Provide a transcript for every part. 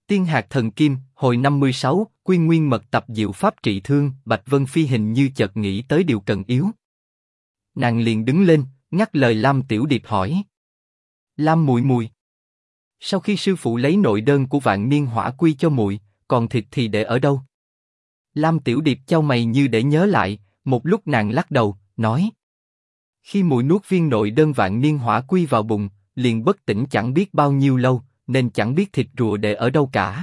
Tiên hạt thần kim, hồi 56, quy nguyên mật tập diệu pháp trị thương. Bạch Vân Phi hình như chợt nghĩ tới điều cần yếu. Nàng liền đứng lên, ngắt lời Lam Tiểu Điệp hỏi. Lam muội muội, sau khi sư phụ lấy nội đơn của vạn niên hỏa quy cho muội, còn thịt thì để ở đâu? Lam Tiểu Điệp chau mày như để nhớ lại, một lúc nàng lắc đầu, nói. Khi muội nuốt viên nội đơn vạn niên hỏa quy vào bụng, liền bất tỉnh chẳng biết bao nhiêu lâu, nên chẳng biết thịt rùa để ở đâu cả.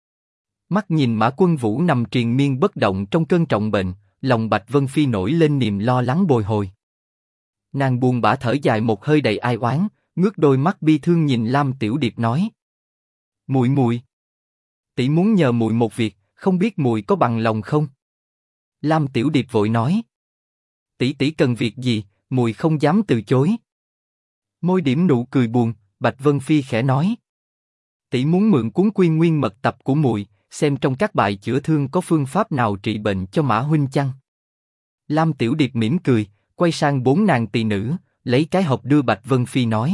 Mắt nhìn Mã Quân Vũ nằm triền miên bất động trong cơn trọng bệnh, lòng Bạch Vân Phi nổi lên niềm lo lắng bồi hồi. Nàng buồn bã thở dài một hơi đầy ai oán, ngước đôi mắt bi thương nhìn Lam Tiểu Điệp nói: Muội muội, tỷ muốn nhờ muội một việc, không biết muội có bằng lòng không? Lam Tiểu Điệp vội nói: tỷ tỷ cần việc gì, muội không dám từ chối. Môi điểm nụ cười buồn, Bạch Vân Phi khẽ nói: tỷ muốn mượn cuốn Quy Nguyên Mật Tập của muội, xem trong các bài chữa thương có phương pháp nào trị bệnh cho Mã huynh chăng? Lam Tiểu Điệp mỉm cười, quay sang bốn nàng tỳ nữ, lấy cái hộp đưa Bạch Vân Phi nói: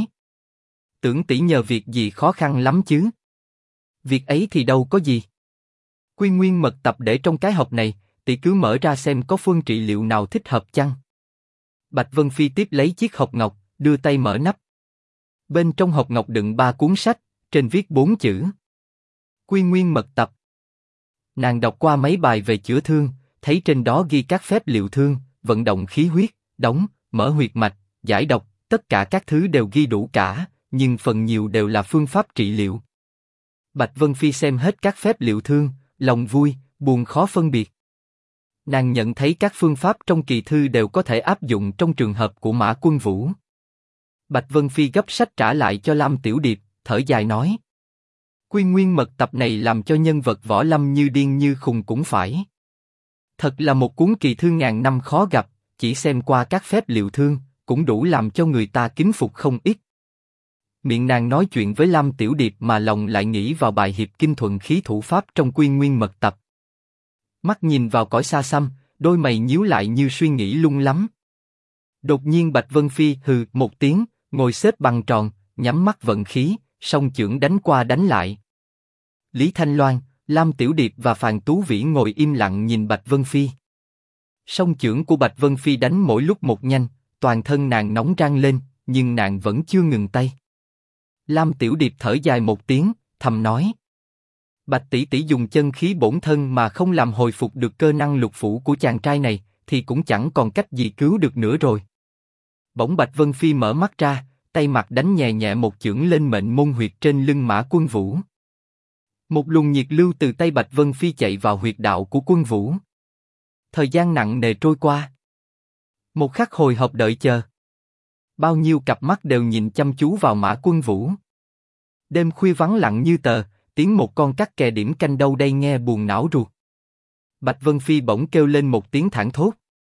tưởng tỷ nhờ việc gì khó khăn lắm chứ? Việc ấy thì đâu có gì. Quy Nguyên Mật Tập để trong cái hộp này, tỷ cứ mở ra xem có phương trị liệu nào thích hợp chăng? Bạch Vân Phi tiếp lấy chiếc hộp ngọc, đưa tay mở nắp. Bên trong hộp ngọc đựng 3 cuốn sách, trên viết 4 chữ: Quy Nguyên Mật Tập. Nàng đọc qua mấy bài về chữa thương, thấy trên đó ghi các phép liệu thương, vận động khí huyết, đóng, mở huyệt mạch, giải độc, tất cả các thứ đều ghi đủ cả, nhưng phần nhiều đều là phương pháp trị liệu. Bạch Vân Phi xem hết các phép liệu thương, lòng vui, buồn khó phân biệt. Nàng nhận thấy các phương pháp trong kỳ thư đều có thể áp dụng trong trường hợp của Mã Quân Vũ. Bạch Vân Phi gấp sách trả lại cho Lam Tiểu Điệp, thở dài nói: Quy Nguyên Mật Tập này làm cho nhân vật võ lâm như điên như khùng cũng phải. Thật là một cuốn kỳ thư ngàn năm khó gặp, chỉ xem qua các phép liệu thương, cũng đủ làm cho người ta kính phục không ít. Miệng nàng nói chuyện với Lam Tiểu Điệp mà lòng lại nghĩ vào bài hiệp kinh thuận khí thủ pháp trong Quy Nguyên Mật Tập. Mắt nhìn vào cõi xa xăm, đôi mày nhíu lại như suy nghĩ lung lắm. Đột nhiên Bạch Vân Phi hừ một tiếng, ngồi xếp bằng tròn, nhắm mắt vận khí, song chưởng đánh qua đánh lại. Lý Thanh Loan, Lam Tiểu Điệp và Phàn Tú Vĩ ngồi im lặng nhìn Bạch Vân Phi. Song chưởng của Bạch Vân Phi đánh mỗi lúc một nhanh, toàn thân nàng nóng rang lên, nhưng nàng vẫn chưa ngừng tay. Lam Tiểu Điệp thở dài một tiếng, thầm nói: Bạch tỷ tỷ dùng chân khí bổn thân mà không làm hồi phục được cơ năng lục phủ của chàng trai này, thì cũng chẳng còn cách gì cứu được nữa rồi. Bỗng Bạch Vân Phi mở mắt ra, tay mặt đánh nhẹ nhẹ một chưởng lên mệnh môn huyệt trên lưng Mã Quân Vũ. Một luồng nhiệt lưu từ tay Bạch Vân Phi chạy vào huyệt đạo của Quân Vũ. Thời gian nặng nề trôi qua. Một khắc hồi hộp đợi chờ. Bao nhiêu cặp mắt đều nhìn chăm chú vào Mã Quân Vũ. Đêm khuya vắng lặng như tờ, tiếng một con cắt kè điểm canh đâu đây nghe buồn não ruột. Bạch Vân Phi bỗng kêu lên một tiếng thảng thốt.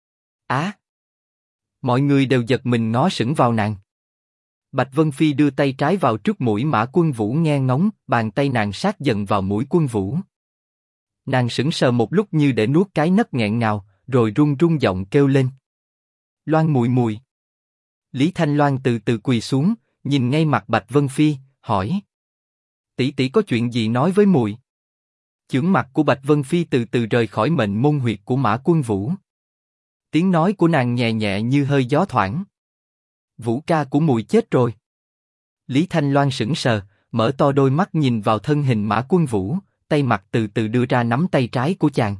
Á! Mọi người đều giật mình ngó sững vào nàng. Bạch Vân Phi đưa tay trái vào trước mũi Mã Quân Vũ nghe ngóng, bàn tay nàng sát dần vào mũi Quân Vũ. Nàng sững sờ một lúc như để nuốt cái nấc nghẹn ngào, rồi run run giọng kêu lên: Loan muội muội. Lý Thanh Loan từ từ quỳ xuống, nhìn ngay mặt Bạch Vân Phi, hỏi: tỷ tỷ có chuyện gì nói với muội? Chưởng mặt của Bạch Vân Phi từ từ rời khỏi mệnh môn huyệt của Mã Quân Vũ. Tiếng nói của nàng nhẹ nhẹ như hơi gió thoảng. Vũ ca của muội chết rồi. Lý Thanh Loan sững sờ, mở to đôi mắt nhìn vào thân hình Mã Quân Vũ, tay mặt từ từ đưa ra nắm tay trái của chàng.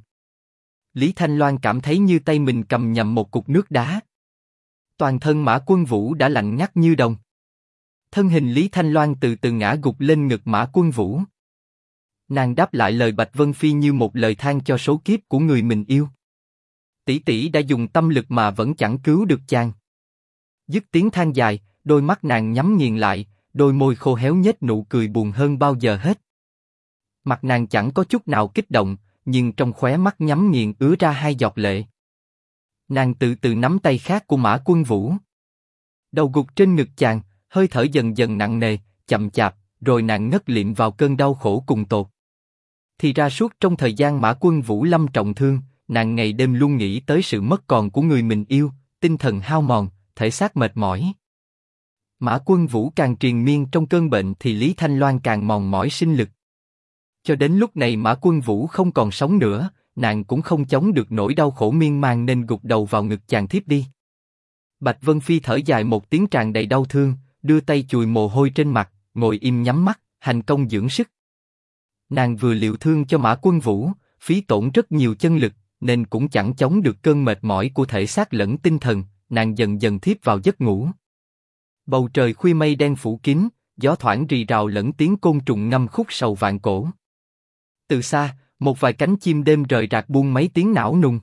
Lý Thanh Loan cảm thấy như tay mình cầm nhầm một cục nước đá. Toàn thân Mã Quân Vũ đã lạnh ngắt như đồng. Thân hình Lý Thanh Loan từ từ ngã gục lên ngực Mã Quân Vũ. Nàng đáp lại lời Bạch Vân Phi như một lời than cho số kiếp của người mình yêu. Tỷ tỷ đã dùng tâm lực mà vẫn chẳng cứu được chàng. Dứt tiếng than dài, đôi mắt nàng nhắm nghiền lại, đôi môi khô héo nhếch nụ cười buồn hơn bao giờ hết. Mặt nàng chẳng có chút nào kích động, nhưng trong khóe mắt nhắm nghiền ứa ra 2 giọt lệ. Nàng từ từ nắm tay khác của Mã Quân Vũ. Đầu gục trên ngực chàng, hơi thở dần dần nặng nề, chậm chạp, rồi nàng ngất lịm vào cơn đau khổ cùng tột. Thì ra suốt trong thời gian Mã Quân Vũ lâm trọng thương, nàng ngày đêm luôn nghĩ tới sự mất còn của người mình yêu, tinh thần hao mòn, thể xác mệt mỏi. Mã Quân Vũ càng triền miên trong cơn bệnh thì Lý Thanh Loan càng mòn mỏi sinh lực. Cho đến lúc này Mã Quân Vũ không còn sống nữa, nàng cũng không chống được nỗi đau khổ miên man nên gục đầu vào ngực chàng thiếp đi. Bạch Vân Phi thở dài một tiếng tràn đầy đau thương, đưa tay chùi mồ hôi trên mặt, ngồi im nhắm mắt, hành công dưỡng sức. Nàng vừa liệu thương cho Mã Quân Vũ, phí tổn rất nhiều chân lực, nên cũng chẳng chống được cơn mệt mỏi của thể xác lẫn tinh thần, nàng dần dần thiếp vào giấc ngủ. Bầu trời khuya mây đen phủ kín, gió thoảng rì rào lẫn tiếng côn trùng ngâm khúc sầu vạn cổ. Từ xa, một vài cánh chim đêm rời rạc buông mấy tiếng nảo nùng.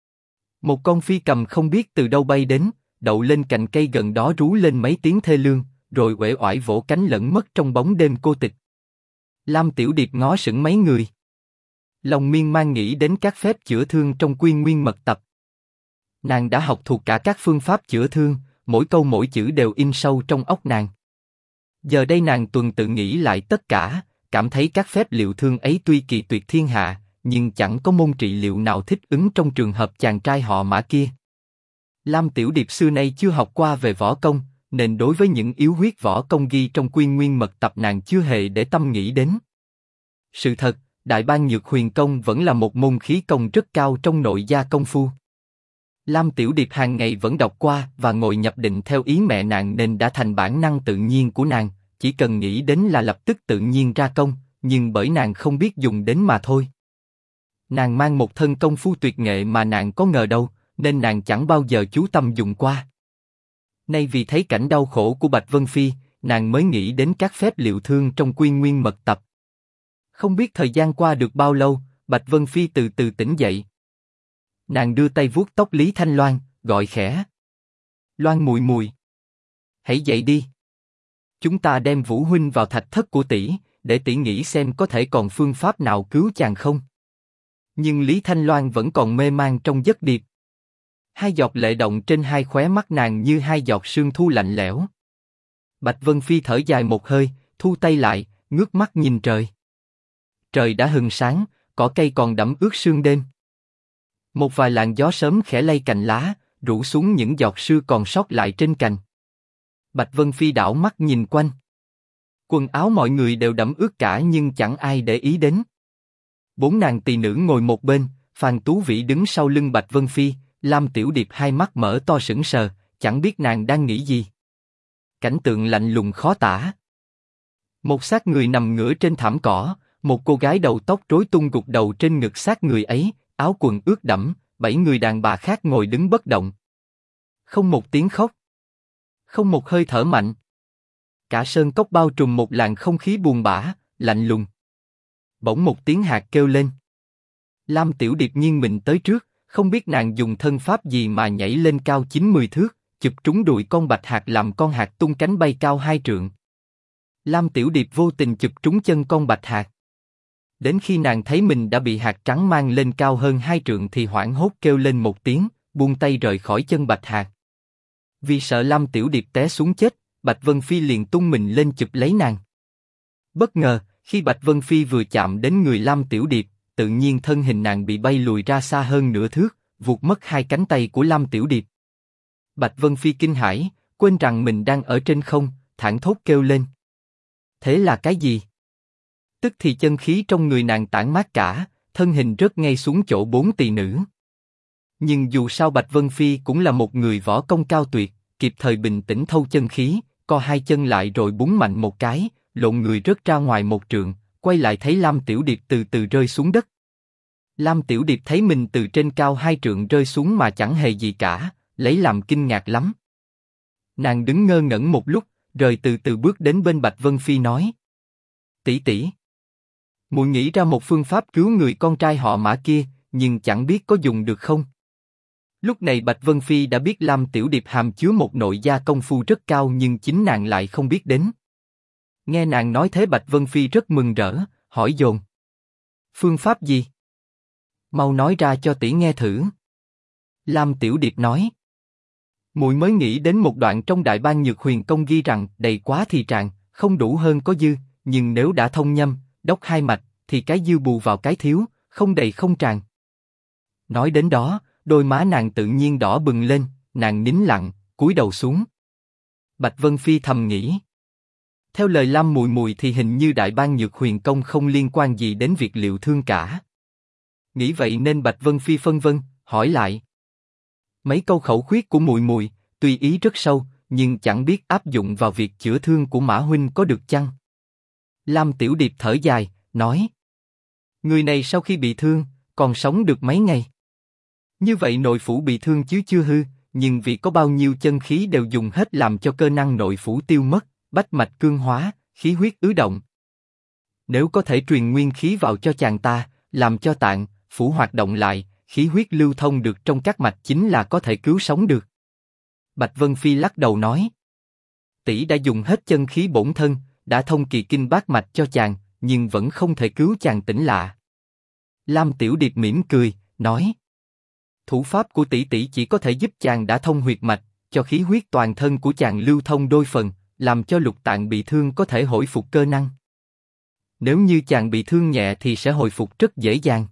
Một con phi cầm không biết từ đâu bay đến, đậu lên cành cây gần đó rú lên mấy tiếng thê lương, rồi uể oải vỗ cánh lẫn mất trong bóng đêm cô tịch. Lam Tiểu Điệp ngó sững mấy người. Lòng miên man nghĩ đến các phép chữa thương trong Quy Nguyên Mật Tập. Nàng đã học thuộc cả các phương pháp chữa thương, mỗi câu mỗi chữ đều in sâu trong óc nàng. Giờ đây nàng tuần tự nghĩ lại tất cả, cảm thấy các phép liệu thương ấy tuy kỳ tuyệt thiên hạ, nhưng chẳng có môn trị liệu nào thích ứng trong trường hợp chàng trai họ Mã kia. Lam Tiểu Điệp xưa nay chưa học qua về võ công, nên đối với những yếu huyết võ công ghi trong Quy Nguyên Mật Tập nàng chưa hề để tâm nghĩ đến. Sự thật, Đại Bang Nhược Huyền Công vẫn là một môn khí công rất cao trong nội gia công phu. Lam Tiểu Điệp hàng ngày vẫn đọc qua và ngồi nhập định theo ý mẹ nàng nên đã thành bản năng tự nhiên của nàng, chỉ cần nghĩ đến là lập tức tự nhiên ra công, nhưng bởi nàng không biết dùng đến mà thôi. Nàng mang một thân công phu tuyệt nghệ mà nàng có ngờ đâu, nên nàng chẳng bao giờ chú tâm dùng qua. Nay vì thấy cảnh đau khổ của Bạch Vân Phi, nàng mới nghĩ đến các phép liệu thương trong Quy Nguyên Mật Tập. Không biết thời gian qua được bao lâu, Bạch Vân Phi từ từ tỉnh dậy. Nàng đưa tay vuốt tóc Lý Thanh Loan, gọi khẽ. Loan mùi mùi. Hãy dậy đi. Chúng ta đem Vũ huynh vào thạch thất của tỷ, để tỷ nghĩ xem có thể còn phương pháp nào cứu chàng không. Nhưng Lý Thanh Loan vẫn còn mê man trong giấc điệp. Hai giọt lệ động trên hai khóe mắt nàng như hai giọt sương thu lạnh lẽo. Bạch Vân Phi thở dài một hơi, thu tay lại, ngước mắt nhìn trời. Trời đã hừng sáng, cỏ cây còn đẫm ướt sương đêm. Một vài làn gió sớm khẽ lay cành lá, rủ xuống những giọt sương còn sót lại trên cành. Bạch Vân Phi đảo mắt nhìn quanh. Quần áo mọi người đều đẫm ướt cả nhưng chẳng ai để ý đến. Bốn nàng tỳ nữ ngồi một bên, Phan Tú Vĩ đứng sau lưng Bạch Vân Phi, Lam Tiểu Điệp hai mắt mở to sững sờ, chẳng biết nàng đang nghĩ gì. Cảnh tượng lạnh lùng khó tả. Một xác người nằm ngửa trên thảm cỏ, một cô gái đầu tóc rối tung gục đầu trên ngực xác người ấy, áo quần ướt đẫm, 7 người đàn bà khác ngồi đứng bất động. Không một tiếng khóc, không một hơi thở mạnh. Cả sơn cốc bao trùm một làn không khí buồn bã, lạnh lùng. Bỗng một tiếng hạt kêu lên. Lam Tiểu Điệp nghiêng mình tới trước, không biết nàng dùng thân pháp gì mà nhảy lên cao 90 thước, chụp trúng đùi con bạch hạt làm con hạt tung cánh bay cao 2 trượng. Lam Tiểu Điệp vô tình chụp trúng chân con bạch hạt. Đến khi nàng thấy mình đã bị hạt trắng mang lên cao hơn 2 trượng thì hoảng hốt kêu lên một tiếng, buông tay rời khỏi chân bạch hạt. Vì sợ Lam Tiểu Điệp té xuống chết, Bạch Vân Phi liền tung mình lên chụp lấy nàng. Bất ngờ, khi Bạch Vân Phi vừa chạm đến người Lam Tiểu Điệp, tự nhiên thân hình nàng bị bay lùi ra xa hơn nửa thước, vụt mất hai cánh tay của Lam Tiểu Điệp. Bạch Vân Phi kinh hãi, quên rằng mình đang ở trên không, thảng thốt kêu lên. Thế là cái gì? Tức thì chân khí trong người nàng tản mát cả, thân hình rớt ngay xuống chỗ bốn tỳ nữ. Nhưng dù sao Bạch Vân Phi cũng là một người võ công cao tuyệt, kịp thời bình tĩnh thâu chân khí, co hai chân lại rồi búng mạnh một cái, lộn người rớt ra ngoài một trượng, quay lại thấy Lam Tiểu Điệp từ từ rơi xuống đất. Lam Tiểu Điệp thấy mình từ trên cao 2 trượng rơi xuống mà chẳng hề gì cả, lấy làm kinh ngạc lắm. Nàng đứng ngơ ngẩn một lúc, rồi từ từ bước đến bên Bạch Vân Phi nói: tỷ tỷ, muội nghĩ ra một phương pháp cứu người con trai họ Mã kia, nhưng chẳng biết có dùng được không. Lúc này Bạch Vân Phi đã biết Lam Tiểu Điệp hàm chứa một nội gia công phu rất cao nhưng chính nàng lại không biết đến. Nghe nàng nói thế Bạch Vân Phi rất mừng rỡ, hỏi dồn: phương pháp gì? Mau nói ra cho tỷ nghe thử. Lam Tiểu Điệp nói: muội mới nghĩ đến một đoạn trong Đại Bang Nhược Huyền Công ghi rằng đầy quá thì tràn, không đủ hơn có dư, nhưng nếu đã thông nhâm, đốc hai mạch, thì cái dư bù vào cái thiếu, không đầy không tràn. Nói đến đó, đôi má nàng tự nhiên đỏ bừng lên, nàng nín lặng, cúi đầu xuống. Bạch Vân Phi thầm nghĩ: Theo lời Lam Mùi Mùi thì hình như Đại Bang Nhược Huyền Công không liên quan gì đến việc liệu thương cả. Nghĩ vậy nên Bạch Vân Phi phân vân, hỏi lại. Mấy câu khẩu khuyết của Mùi Mùi, tuy ý rất sâu, nhưng chẳng biết áp dụng vào việc chữa thương của Mã huynh có được chăng? Lam Tiểu Điệp thở dài, nói. Người này sau khi bị thương, còn sống được mấy ngày. Như vậy nội phủ bị thương chứ chưa hư, nhưng vì có bao nhiêu chân khí đều dùng hết làm cho cơ năng nội phủ tiêu mất, bách mạch cương hóa, khí huyết ứ động. Nếu có thể truyền nguyên khí vào cho chàng ta, làm cho tạng, phủ hoạt động lại, khí huyết lưu thông được trong các mạch chính là có thể cứu sống được. Bạch Vân Phi lắc đầu nói. Tỷ đã dùng hết chân khí bổn thân, đã thông kỳ kinh bát mạch cho chàng, nhưng vẫn không thể cứu chàng tỉnh lạ. Lam Tiểu Điệp mỉm cười, nói. Thủ pháp của tỷ tỷ chỉ có thể giúp chàng đã thông huyệt mạch, cho khí huyết toàn thân của chàng lưu thông đôi phần, làm cho lục tạng bị thương có thể hồi phục cơ năng. Nếu như chàng bị thương nhẹ thì sẽ hồi phục rất dễ dàng.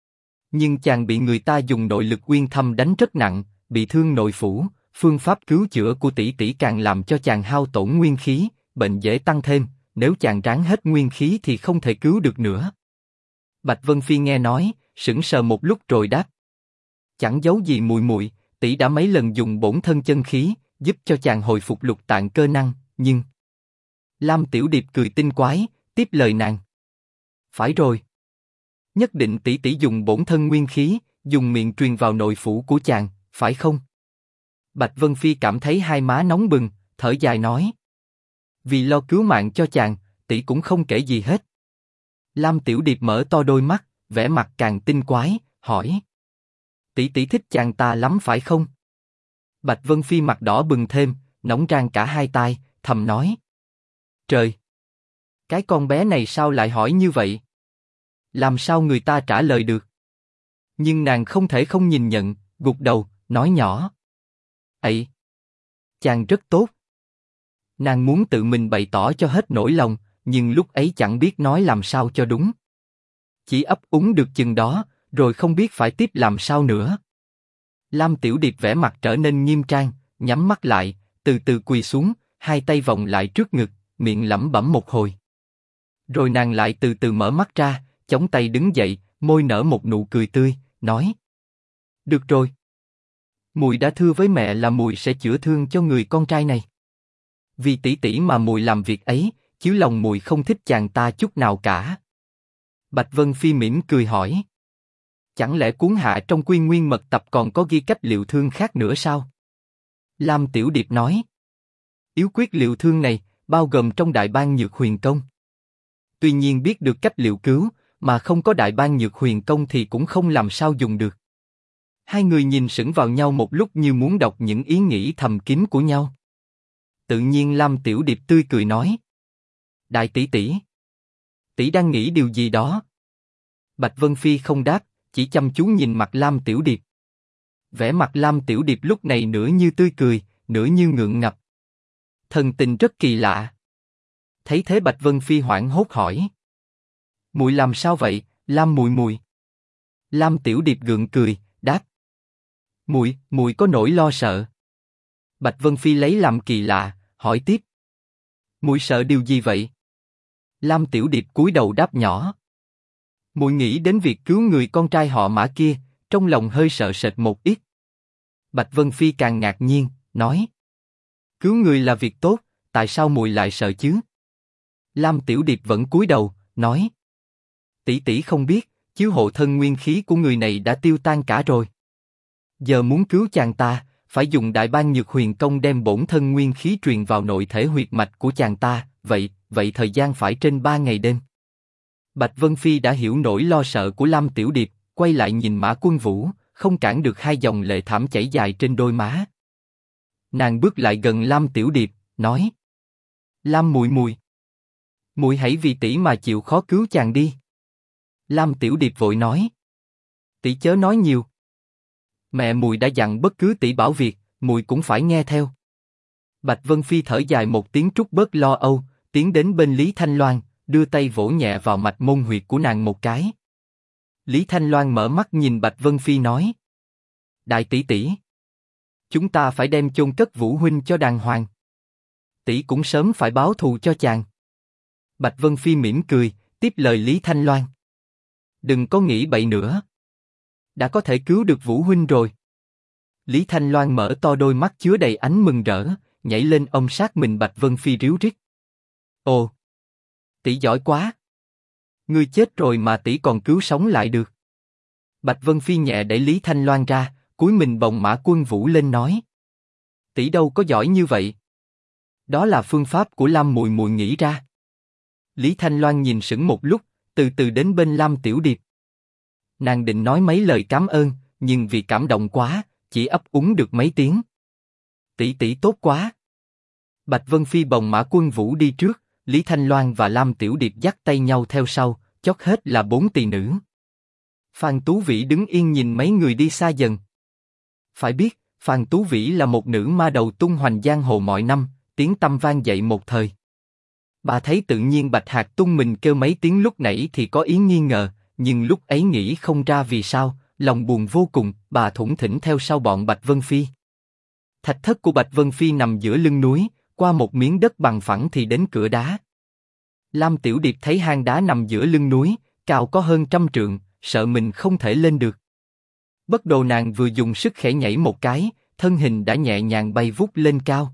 Nhưng chàng bị người ta dùng nội lực uyên thâm đánh rất nặng, bị thương nội phủ, phương pháp cứu chữa của tỷ tỷ càng làm cho chàng hao tổn nguyên khí, bệnh dễ tăng thêm, nếu chàng ráng hết nguyên khí thì không thể cứu được nữa. Bạch Vân Phi nghe nói, sững sờ một lúc rồi đáp. Chẳng giấu gì Mùi Mùi, tỷ đã mấy lần dùng bổn thân chân khí, giúp cho chàng hồi phục lục tạng cơ năng, nhưng... Lam Tiểu Điệp cười tinh quái, tiếp lời nàng. Phải rồi. Nhất định tỷ tỷ dùng bổn thân nguyên khí, dùng miệng truyền vào nội phủ của chàng, phải không? Bạch Vân Phi cảm thấy hai má nóng bừng, thở dài nói. Vì lo cứu mạng cho chàng, tỷ cũng không kể gì hết. Lam Tiểu Điệp mở to đôi mắt, vẻ mặt càng tinh quái, hỏi. Tỷ tỷ thích chàng ta lắm phải không? Bạch Vân Phi mặt đỏ bừng thêm, nóng rang cả hai tai, thầm nói. Trời! Cái con bé này sao lại hỏi như vậy? Làm sao người ta trả lời được? Nhưng nàng không thể không nhìn nhận, gục đầu, nói nhỏ. Ấy! Chàng rất tốt. Nàng muốn tự mình bày tỏ cho hết nỗi lòng, nhưng lúc ấy chẳng biết nói làm sao cho đúng. Chỉ ấp úng được chừng đó, rồi không biết phải tiếp làm sao nữa. Lam Tiểu Điệp vẻ mặt trở nên nghiêm trang, nhắm mắt lại, từ từ quỳ xuống, hai tay vòng lại trước ngực, miệng lẩm bẩm một hồi. Rồi nàng lại từ từ mở mắt ra, chống tay đứng dậy, môi nở một nụ cười tươi, nói. Được rồi. Mùi đã thưa với mẹ là mùi sẽ chữa thương cho người con trai này. Vì tỷ tỷ mà mùi làm việc ấy, chứ lòng mùi không thích chàng ta chút nào cả. Bạch Vân Phi mỉm cười hỏi. Chẳng lẽ cuốn hạ trong Quy Nguyên Mật Tập còn có ghi cách liệu thương khác nữa sao? Lam Tiểu Điệp nói. Yếu quyết liệu thương này, bao gồm trong Đại Bang Nhược Huyền Công. Tuy nhiên biết được cách liệu cứu, mà không có Đại Bang Nhược Huyền Công thì cũng không làm sao dùng được. Hai người nhìn sững vào nhau một lúc như muốn đọc những ý nghĩ thầm kín của nhau. Tự nhiên Lam Tiểu Điệp tươi cười nói. Đại tỷ tỷ. Tỷ đang nghĩ điều gì đó? Bạch Vân Phi không đáp, chỉ chăm chú nhìn mặt Lam Tiểu Điệp. Vẻ mặt Lam Tiểu Điệp lúc này nửa như tươi cười, nửa như ngượng ngập. Thần tình rất kỳ lạ. Thấy thế Bạch Vân Phi hoảng hốt hỏi. Muội làm sao vậy, Lam Mùi Mùi? Lam Tiểu Điệp gượng cười, đáp. Muội có nỗi lo sợ. Bạch Vân Phi lấy làm kỳ lạ, hỏi tiếp. Muội sợ điều gì vậy? Lam Tiểu Điệp cúi đầu đáp nhỏ. Muội nghĩ đến việc cứu người con trai họ Mã kia, trong lòng hơi sợ sệt một ít. Bạch Vân Phi càng ngạc nhiên, nói. Cứu người là việc tốt, tại sao muội lại sợ chứ? Lam Tiểu Điệp vẫn cúi đầu, nói. Tỷ tỷ không biết, chiếu hộ thân nguyên khí của người này đã tiêu tan cả rồi. Giờ muốn cứu chàng ta, phải dùng Đại Bang Nhược Huyền Công đem bổn thân nguyên khí truyền vào nội thể huyệt mạch của chàng ta, vậy thời gian phải trên 3 ngày đêm. Bạch Vân Phi đã hiểu nỗi lo sợ của Lam Tiểu Điệp, quay lại nhìn Mã Quân Vũ, không cản được hai dòng lệ thảm chảy dài trên đôi má. Nàng bước lại gần Lam Tiểu Điệp, nói: Lam Mùi Mùi, muội hãy vì tỷ mà chịu khó cứu chàng đi. Lam Tiểu Điệp vội nói: Tỷ chớ nói nhiều. Mẹ muội đã dặn bất cứ tỷ bảo việc, muội cũng phải nghe theo. Bạch Vân Phi thở dài một tiếng trút bớt lo âu, tiến đến bên Lý Thanh Loan, đưa tay vỗ nhẹ vào mạch môn huyệt của nàng một cái. Lý Thanh Loan mở mắt nhìn Bạch Vân Phi nói: Đại tỷ tỷ, chúng ta phải đem chôn cất Vũ huynh cho đàng hoàng. tỷ cũng sớm phải báo thù cho chàng. Bạch Vân Phi mỉm cười, tiếp lời Lý Thanh Loan. Đừng có nghĩ bậy nữa. Đã có thể cứu được Vũ huynh rồi. Lý Thanh Loan mở to đôi mắt chứa đầy ánh mừng rỡ, nhảy lên ôm sát mình Bạch Vân Phi ríu rít. Ồ, tỷ giỏi quá. Ngươi chết rồi mà tỷ còn cứu sống lại được. Bạch Vân Phi nhẹ đẩy Lý Thanh Loan ra, cúi mình bồng Mã Quân Vũ lên nói. Tỷ đâu có giỏi như vậy. Đó là phương pháp của Lam muội muội nghĩ ra. Lý Thanh Loan nhìn sững một lúc, từ từ đến bên Lam Tiểu Điệp. Nàng định nói mấy lời cảm ơn, nhưng vì cảm động quá, chỉ ấp úng được mấy tiếng. Tỷ tỷ tốt quá. Bạch Vân Phi bồng Mã Quân Vũ đi trước, Lý Thanh Loan và Lam Tiểu Điệp dắt tay nhau theo sau, chót hết là 4 tỳ nữ. Phan Tú Vĩ đứng yên nhìn mấy người đi xa dần. Phải biết, Phan Tú Vĩ là một nữ ma đầu tung hoành giang hồ mọi năm, tiếng tăm vang dậy một thời. Bà thấy tự nhiên Bạch Hạc tung mình kêu mấy tiếng lúc nãy thì có ý nghi ngờ, nhưng lúc ấy nghĩ không ra vì sao, lòng buồn vô cùng, bà thủng thỉnh theo sau bọn Bạch Vân Phi. Thạch thất của Bạch Vân Phi nằm giữa lưng núi, qua một miếng đất bằng phẳng thì đến cửa đá. Lam Tiểu Điệp thấy hang đá nằm giữa lưng núi, cao có hơn 100 trượng, sợ mình không thể lên được. Bất đồ nàng vừa dùng sức khẽ nhảy một cái, thân hình đã nhẹ nhàng bay vút lên cao.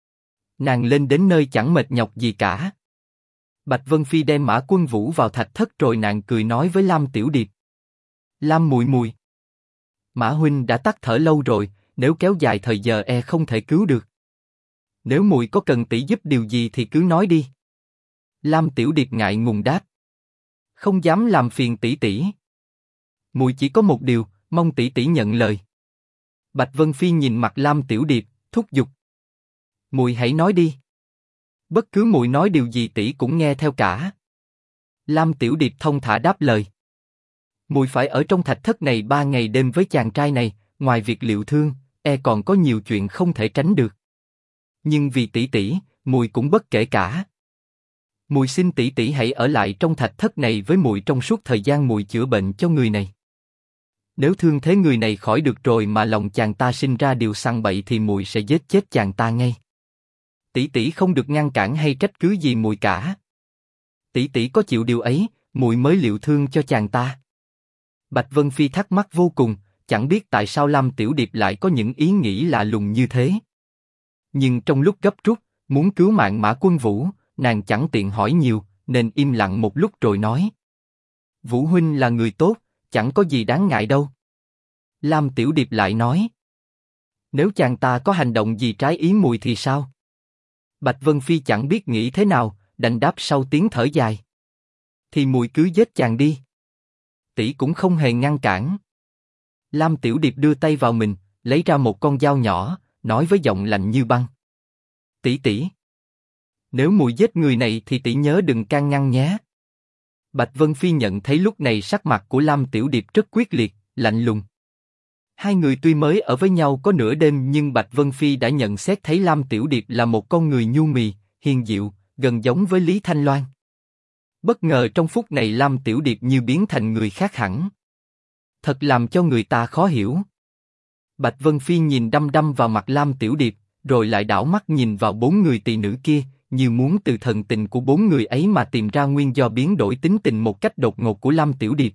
Nàng lên đến nơi chẳng mệt nhọc gì cả. Bạch Vân Phi đem Mã Quân Vũ vào thạch thất rồi nàng cười nói với Lam Tiểu Điệp. Lam muội muội, Mã huynh đã tắt thở lâu rồi, nếu kéo dài thời giờ không thể cứu được. Nếu muội có cần tỷ giúp điều gì thì cứ nói đi. Lam Tiểu Điệp ngại ngùng đáp. Không dám làm phiền tỷ tỷ. Muội chỉ có một điều, mong tỷ tỷ nhận lời. Bạch Vân Phi nhìn mặt Lam Tiểu Điệp, thúc giục. Muội hãy nói đi. Bất cứ muội nói điều gì tỷ cũng nghe theo cả. Lam Tiểu Điệp thông thả đáp lời. Muội phải ở trong thạch thất này 3 ngày đêm với chàng trai này, ngoài việc liệu thương, còn có nhiều chuyện không thể tránh được. Nhưng vì tỷ tỷ, muội cũng bất kể cả. Muội xin tỷ tỷ hãy ở lại trong thạch thất này với muội trong suốt thời gian muội chữa bệnh cho người này. Nếu thương thế người này khỏi được rồi mà lòng chàng ta sinh ra điều sằng bậy thì muội sẽ giết chết chàng ta ngay. Tỷ tỷ không được ngăn cản hay trách cứ gì muội cả. Tỷ tỷ có chịu điều ấy, muội mới liệu thương cho chàng ta. Bạch Vân Phi thắc mắc vô cùng, chẳng biết tại sao Lam Tiểu Điệp lại có những ý nghĩ lạ lùng như thế. Nhưng trong lúc gấp rút, muốn cứu mạng Mã Quân Vũ, nàng chẳng tiện hỏi nhiều, nên im lặng một lúc rồi nói. Vũ huynh là người tốt, chẳng có gì đáng ngại đâu. Lam Tiểu Điệp lại nói. Nếu chàng ta có hành động gì trái ý muội thì sao? Bạch Vân Phi chẳng biết nghĩ thế nào, đành đáp sau tiếng thở dài. Thì muội cứ giết chàng đi. Tỷ cũng không hề ngăn cản. Lam Tiểu Điệp đưa tay vào mình, lấy ra một con dao nhỏ, nói với giọng lạnh như băng. Tỷ tỷ, nếu muội giết người này thì tỷ nhớ đừng can ngăn nhé. Bạch Vân Phi nhận thấy lúc này sắc mặt của Lam Tiểu Điệp rất quyết liệt, lạnh lùng. Hai người tuy mới ở với nhau có nửa đêm nhưng Bạch Vân Phi đã nhận xét thấy Lam Tiểu Điệp là một con người nhu mì, hiền dịu, gần giống với Lý Thanh Loan. Bất ngờ trong phút này Lam Tiểu Điệp như biến thành người khác hẳn. Thật làm cho người ta khó hiểu. Bạch Vân Phi nhìn đăm đăm vào mặt Lam Tiểu Điệp, rồi lại đảo mắt nhìn vào 4 người tỳ nữ kia, như muốn từ thần tình của 4 người ấy mà tìm ra nguyên do biến đổi tính tình một cách đột ngột của Lam Tiểu Điệp.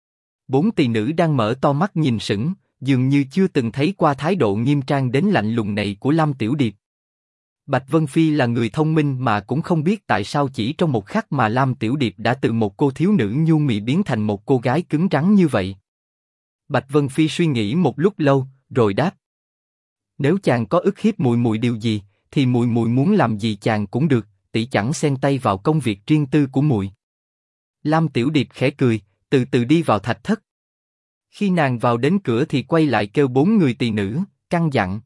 4 tỳ nữ đang mở to mắt nhìn sững, dường như chưa từng thấy qua thái độ nghiêm trang đến lạnh lùng này của Lam Tiểu Điệp. Bạch Vân Phi là người thông minh mà cũng không biết tại sao chỉ trong một khắc mà Lam Tiểu Điệp đã từ một cô thiếu nữ nhu mì biến thành một cô gái cứng rắn như vậy. Bạch Vân Phi suy nghĩ một lúc lâu, rồi đáp: Nếu chàng có ức hiếp muội muội điều gì, thì muội muội muốn làm gì chàng cũng được, tỷ chẳng xen tay vào công việc riêng tư của muội. Lam Tiểu Điệp khẽ cười, từ từ đi vào thạch thất. Khi nàng vào đến cửa thì quay lại kêu 4 người tỳ nữ, căn dặn: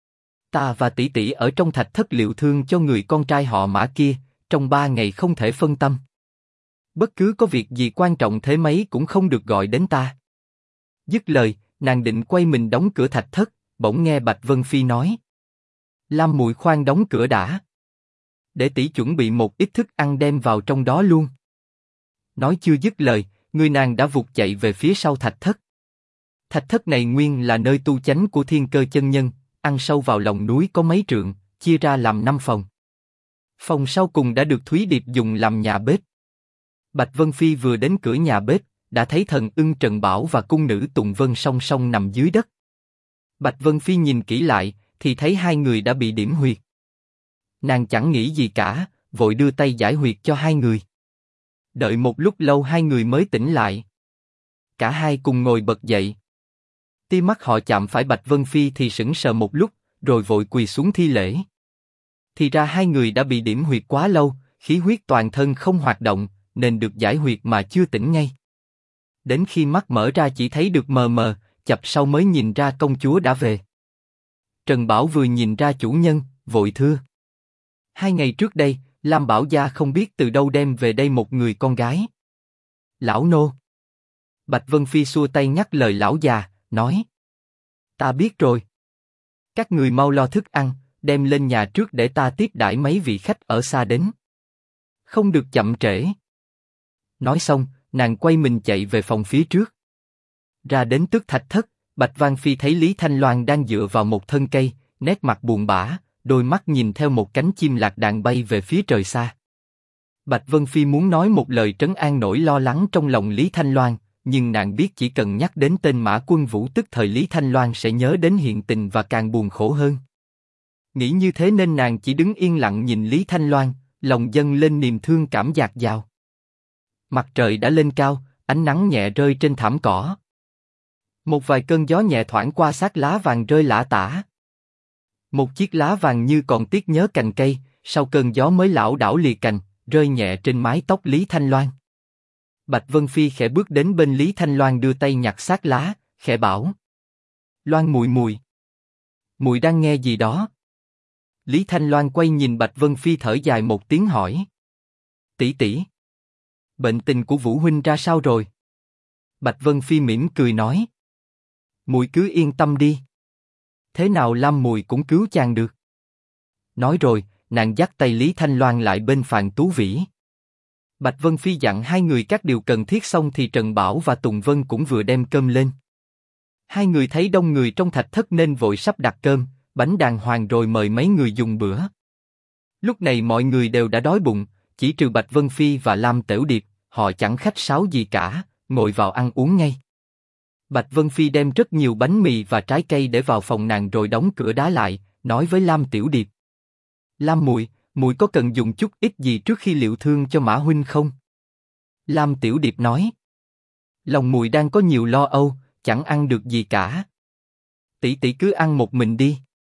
Ta và tỷ tỷ ở trong thạch thất liệu thương cho người con trai họ Mã kia, trong 3 ngày không thể phân tâm. Bất cứ có việc gì quan trọng thế mấy cũng không được gọi đến ta. Dứt lời, nàng định quay mình đóng cửa thạch thất, bỗng nghe Bạch Vân Phi nói: Lam muội khoan đóng cửa đã. Để tỷ chuẩn bị một ít thức ăn đem vào trong đó luôn. Nói chưa dứt lời, người nàng đã vụt chạy về phía sau thạch thất. Thạch thất này nguyên là nơi tu chánh của Thiên Cơ chân nhân, ăn sâu vào lòng núi có mấy trượng, chia ra làm 5 phòng. Phòng sau cùng đã được Thúy Điệp dùng làm nhà bếp. Bạch Vân Phi vừa đến cửa nhà bếp, đã thấy thần ưng Trần Bảo và cung nữ Tùng Vân song song nằm dưới đất. Bạch Vân Phi nhìn kỹ lại, thì thấy hai người đã bị điểm huyệt. Nàng chẳng nghĩ gì cả, vội đưa tay giải huyệt cho hai người. Đợi một lúc lâu hai người mới tỉnh lại. Cả hai cùng ngồi bật dậy. Tia mắt họ chạm phải Bạch Vân Phi thì sững sờ một lúc, rồi vội quỳ xuống thi lễ. Thì ra hai người đã bị điểm huyệt quá lâu, khí huyết toàn thân không hoạt động, nên được giải huyệt mà chưa tỉnh ngay. Đến khi mắt mở ra chỉ thấy được mờ mờ, chập sau mới nhìn ra công chúa đã về. Trần Bảo vừa nhìn ra chủ nhân, vội thưa: 2 ngày trước đây, Lam Bảo gia không biết từ đâu đem về đây một người con gái. Lão nô. Bạch Vân Phi xua tay nhắc lời lão già, nói: Ta biết rồi. Các người mau lo thức ăn, đem lên nhà trước để ta tiếp đãi mấy vị khách ở xa đến. Không được chậm trễ. Nói xong, nàng quay mình chạy về phòng phía trước. Ra đến Tước Thạch Thất, Bạch Vân Phi thấy Lý Thanh Loan đang dựa vào một thân cây, nét mặt buồn bã, đôi mắt nhìn theo một cánh chim lạc đàn bay về phía trời xa. Bạch Vân Phi muốn nói một lời trấn an nỗi lo lắng trong lòng Lý Thanh Loan, nhưng nàng biết chỉ cần nhắc đến tên Mã Quân Vũ tức thời Lý Thanh Loan sẽ nhớ đến hiện tình và càng buồn khổ hơn. Nghĩ như thế nên nàng chỉ đứng yên lặng nhìn Lý Thanh Loan, lòng dâng lên niềm thương cảm dạt dào. Mặt trời đã lên cao, ánh nắng nhẹ rơi trên thảm cỏ. Một vài cơn gió nhẹ thoảng qua xác lá vàng rơi lả tả. Một chiếc lá vàng như còn tiếc nhớ cành cây, sau cơn gió mới lảo đảo lìa cành, rơi nhẹ trên mái tóc Lý Thanh Loan. Bạch Vân Phi khẽ bước đến bên Lý Thanh Loan đưa tay nhặt xác lá, khẽ bảo: Loan muội muội, muội đang nghe gì đó? Lý Thanh Loan quay nhìn Bạch Vân Phi thở dài một tiếng hỏi: Tỷ tỷ, bệnh tình của Vũ huynh ra sao rồi? Bạch Vân Phi mỉm cười nói: Muội cứ yên tâm đi. Thế nào Lam muội cũng cứu chàng được. Nói rồi, nàng dắt tay Lý Thanh Loan lại bên Phàn Tú Vĩ. Bạch Vân Phi dặn hai người các điều cần thiết xong thì Trần Bảo và Tùng Vân cũng vừa đem cơm lên. Hai người thấy đông người trong thạch thất nên vội sắp đặt cơm, bánh đàng hoàng rồi mời mấy người dùng bữa. Lúc này mọi người đều đã đói bụng, chỉ trừ Bạch Vân Phi và Lam Tểu Điệp, họ chẳng khách sáo gì cả, ngồi vào ăn uống ngay. Bạch Vân Phi đem rất nhiều bánh mì và trái cây để vào phòng nàng rồi đóng cửa đá lại, nói với Lam Tiểu Điệp: Lam muội, muội có cần dùng chút ít gì trước khi liệu thương cho Mã huynh không? Lam Tiểu Điệp nói: Lòng muội đang có nhiều lo âu, chẳng ăn được gì cả. Tỷ tỷ cứ ăn một mình đi.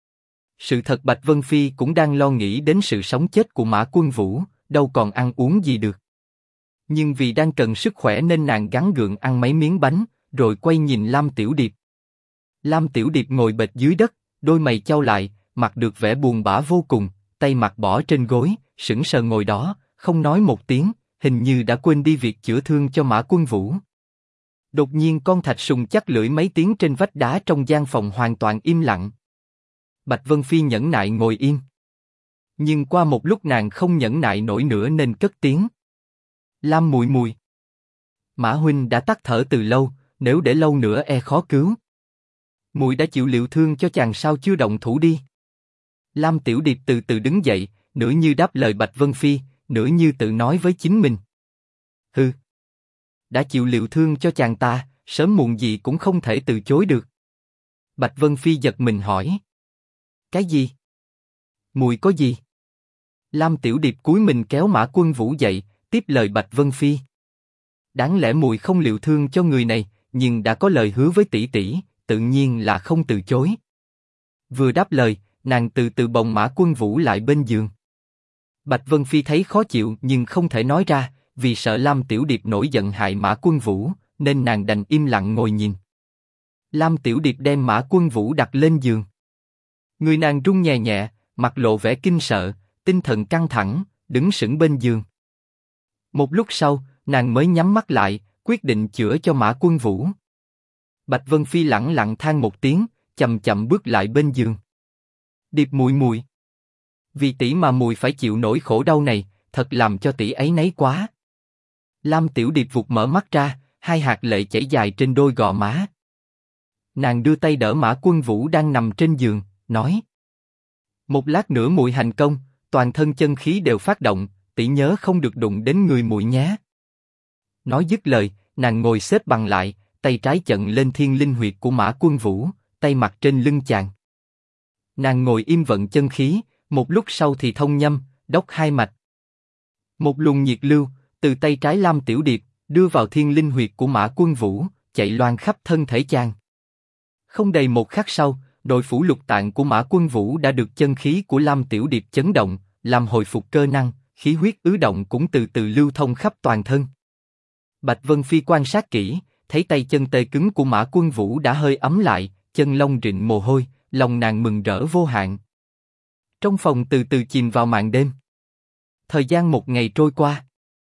Sự thật Bạch Vân Phi cũng đang lo nghĩ đến sự sống chết của Mã Quân Vũ, đâu còn ăn uống gì được. Nhưng vì đang cần sức khỏe nên nàng gắng gượng ăn mấy miếng bánh, rồi quay nhìn Lam Tiểu Điệp. Lam Tiểu Điệp ngồi bệt dưới đất, đôi mày chau lại, mặt được vẻ buồn bã vô cùng, tay mặt bỏ trên gối, sững sờ ngồi đó, không nói một tiếng, hình như đã quên đi việc chữa thương cho Mã Quân Vũ. Đột nhiên con thạch sùng chắc lưỡi mấy tiếng trên vách đá trong gian phòng hoàn toàn im lặng. Bạch Vân Phi nhẫn nại ngồi yên. Nhưng qua một lúc nàng không nhẫn nại nổi nữa nên cất tiếng: Lam muội muội, Mã huynh đã tắt thở từ lâu, nếu để lâu nữa e khó cứu. Muội đã chịu liệu thương cho chàng sao chưa động thủ đi? Lam Tiểu Điệp từ từ đứng dậy, nửa như đáp lời Bạch Vân Phi, nửa như tự nói với chính mình: Hừ, đã chịu liệu thương cho chàng ta, sớm muộn gì cũng không thể từ chối được. Bạch Vân Phi giật mình hỏi: Cái gì? Muội có gì? Lam Tiểu Điệp cúi mình kéo Mã Quân Vũ dậy, tiếp lời Bạch Vân Phi: Đáng lẽ muội không liệu thương cho người này, nhưng đã có lời hứa với tỷ tỷ, tự nhiên là không từ chối. Vừa đáp lời, nàng từ từ bồng Mã Quân Vũ lại bên giường. Bạch Vân Phi thấy khó chịu nhưng không thể nói ra, vì sợ Lam Tiểu Điệp nổi giận hại Mã Quân Vũ, nên nàng đành im lặng ngồi nhìn. Lam Tiểu Điệp đem Mã Quân Vũ đặt lên giường. Người nàng run nhẹ nhẹ, mặt lộ vẻ kinh sợ, tinh thần căng thẳng, đứng sững bên giường. Một lúc sau, nàng mới nhắm mắt lại, quyết định chữa cho Mã Quân Vũ. Bạch Vân Phi lẳng lặng than một tiếng, chậm chậm bước lại bên giường. Điệp muội muội, vì tỷ mà muội phải chịu nỗi khổ đau này, thật làm cho tỷ áy náy quá. Lam Tiểu Điệp vụt mở mắt ra, hai hạt lệ chảy dài trên đôi gò má. Nàng đưa tay đỡ Mã Quân Vũ đang nằm trên giường, nói: Một lát nữa muội hành công, toàn thân chân khí đều phát động, tỷ nhớ không được đụng đến người muội nhé. Nói dứt lời, nàng ngồi xếp bằng lại, tay trái chận lên thiên linh huyệt của Mã Quân Vũ, tay mặt trên lưng chàng. Nàng ngồi im vận chân khí, một lúc sau thì thông nhâm, đốc hai mạch. Một luồng nhiệt lưu từ tay trái Lam Tiểu Điệp đưa vào thiên linh huyệt của Mã Quân Vũ, chạy loan khắp thân thể chàng. Không đầy một khắc sau, nội phủ lục tạng của Mã Quân Vũ đã được chân khí của Lam Tiểu Điệp chấn động, làm hồi phục cơ năng, khí huyết ứ động cũng từ từ lưu thông khắp toàn thân. Bạch Vân Phi quan sát kỹ, thấy tay chân tê cứng của Mã Quân Vũ đã hơi ấm lại, chân lông rịn mồ hôi, lòng nàng mừng rỡ vô hạn. Trong phòng từ từ chìm vào màn đêm. Thời gian một ngày trôi qua,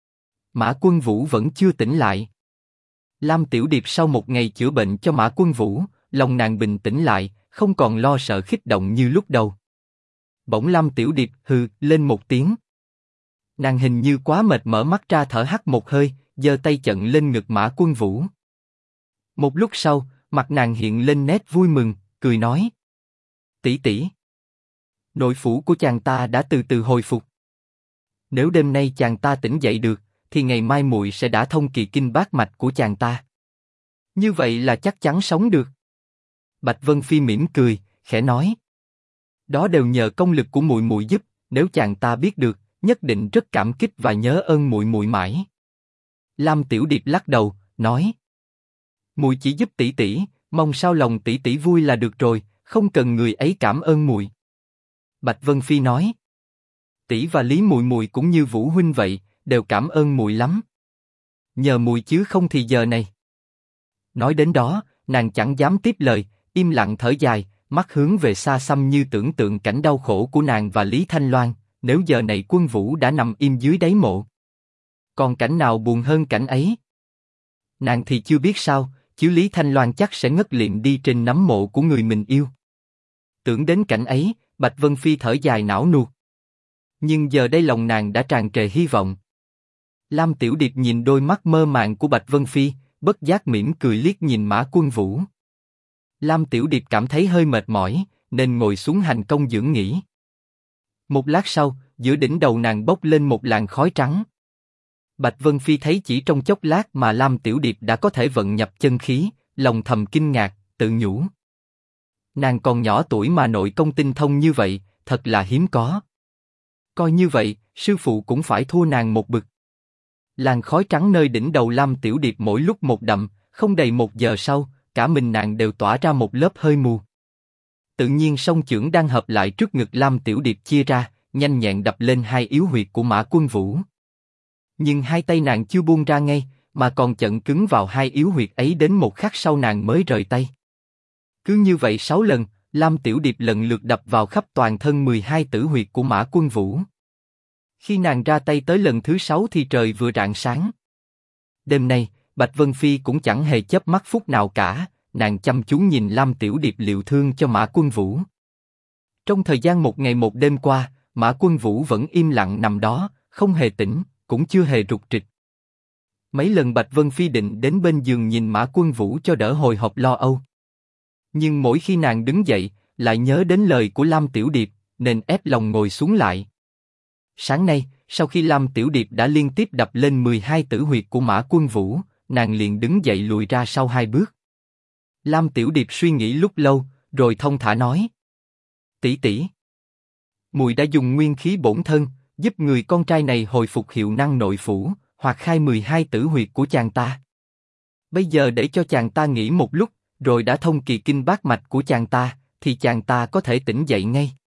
Mã Quân Vũ vẫn chưa tỉnh lại. Lam Tiểu Điệp sau một ngày chữa bệnh cho Mã Quân Vũ, lòng nàng bình tĩnh lại, không còn lo sợ kích động như lúc đầu. Bỗng Lam Tiểu Điệp hừ lên một tiếng. Nàng hình như quá mệt mở mắt ra thở hắt một hơi, giơ tay chận lên ngực Mã Quân Vũ. Một lúc sau, mặt nàng hiện lên nét vui mừng, cười nói: tỷ tỷ, nội phủ của chàng ta đã từ từ hồi phục. Nếu đêm nay chàng ta tỉnh dậy được, thì ngày mai muội sẽ đả thông kỳ kinh bát mạch của chàng ta. Như vậy là chắc chắn sống được. Bạch Vân Phi mỉm cười, khẽ nói: đó đều nhờ công lực của muội muội giúp. Nếu chàng ta biết được, nhất định rất cảm kích và nhớ ơn muội muội mãi. Lam Tiểu Điệp lắc đầu, nói: muội chỉ giúp tỷ tỷ, mong sao lòng tỷ tỷ vui là được rồi, không cần người ấy cảm ơn muội. Bạch Vân Phi nói: tỷ và Lý muội muội cũng như Vũ huynh vậy, đều cảm ơn muội lắm. Nhờ muội chứ không thì giờ này. Nói đến đó, nàng chẳng dám tiếp lời, im lặng thở dài, mắt hướng về xa xăm như tưởng tượng cảnh đau khổ của nàng và Lý Thanh Loan. Nếu giờ này Quân Vũ đã nằm im dưới đáy mộ, còn cảnh nào buồn hơn cảnh ấy? Nàng thì chưa biết sao, chứ Lý Thanh Loan chắc sẽ ngất liệm đi trên nấm mộ của người mình yêu. Tưởng đến cảnh ấy, Bạch Vân Phi thở dài não nuột. Nhưng giờ đây lòng nàng đã tràn trề hy vọng. Lam Tiểu Điệp nhìn đôi mắt mơ màng của Bạch Vân Phi, bất giác mỉm cười liếc nhìn Mã Quân Vũ. Lam Tiểu Điệp cảm thấy hơi mệt mỏi, nên ngồi xuống hành công dưỡng nghỉ. Một lát sau, giữa đỉnh đầu nàng bốc lên một làn khói trắng. Bạch Vân Phi thấy chỉ trong chốc lát mà Lam Tiểu Điệp đã có thể vận nhập chân khí, lòng thầm kinh ngạc, tự nhủ: nàng còn nhỏ tuổi mà nội công tinh thông như vậy, thật là hiếm có. Coi như vậy, sư phụ cũng phải thua nàng một bậc. Làn khói trắng nơi đỉnh đầu Lam Tiểu Điệp mỗi lúc một đậm, không đầy một giờ sau, cả mình nàng đều tỏa ra một lớp hơi mù. Tự nhiên song chưởng đang hợp lại trước ngực Lam Tiểu Điệp chia ra, nhanh nhẹn đập lên hai yếu huyệt của Mã Quân Vũ. Nhưng hai tay nàng chưa buông ra ngay, mà còn chận cứng vào hai yếu huyệt ấy đến một khắc sau nàng mới rời tay. Cứ như vậy 6 lần, Lam Tiểu Điệp lần lượt đập vào khắp toàn thân 12 tử huyệt của Mã Quân Vũ. Khi nàng ra tay tới lần thứ 6 thì trời vừa rạng sáng. Đêm nay, Bạch Vân Phi cũng chẳng hề chớp mắt phút nào cả, nàng chăm chú nhìn Lam Tiểu Điệp liệu thương cho Mã Quân Vũ. Trong thời gian một ngày một đêm qua, Mã Quân Vũ vẫn im lặng nằm đó, không hề tỉnh, cũng chưa hề rục rịch. Mấy lần Bạch Vân Phi định đến bên giường nhìn Mã Quân Vũ cho đỡ hồi hộp lo âu. Nhưng mỗi khi nàng đứng dậy, lại nhớ đến lời của Lam Tiểu Điệp, nên ép lòng ngồi xuống lại. Sáng nay, sau khi Lam Tiểu Điệp đã liên tiếp đập lên 12 tử huyệt của Mã Quân Vũ, nàng liền đứng dậy lùi ra sau 2 bước. Lam Tiểu Điệp suy nghĩ lúc lâu, rồi thông thả nói: tỷ tỷ, muội đã dùng nguyên khí bổn thân, giúp người con trai này hồi phục hiệu năng nội phủ, hoặc khai 12 tử huyệt của chàng ta. Bây giờ để cho chàng ta nghỉ một lúc, rồi đã thông kỳ kinh bát mạch của chàng ta, thì chàng ta có thể tỉnh dậy ngay.